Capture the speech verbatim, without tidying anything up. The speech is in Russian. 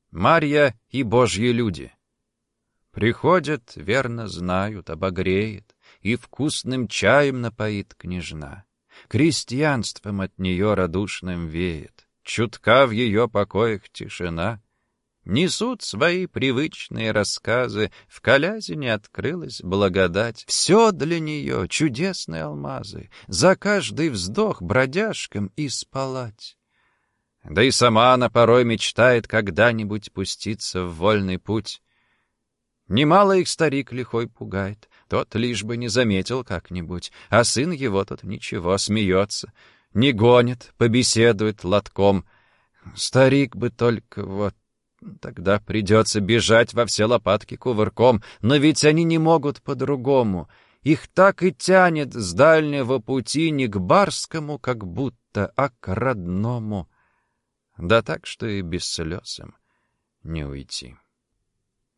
Марья и божьи люди. Приходят, верно знают, обогреет, и вкусным чаем напоит княжна. Крестьянством от нее радушным веет, чутка в ее покоях тишина. Несут свои привычные рассказы, в Колязине открылась благодать. Все для нее чудесные алмазы, за каждый вздох бродяжкам и спалать. Да и сама она порой мечтает когда-нибудь пуститься в вольный путь. Немало их старик лихой пугает, тот лишь бы не заметил как-нибудь, а сын его тут ничего, смеется, не гонит, побеседует лотком. Старик бы только вот... Тогда придется бежать во все лопатки кувырком, но ведь они не могут по-другому. Их так и тянет с дальнего пути не к барскому, как будто, а к родному. Да так, что и без слез им не уйти.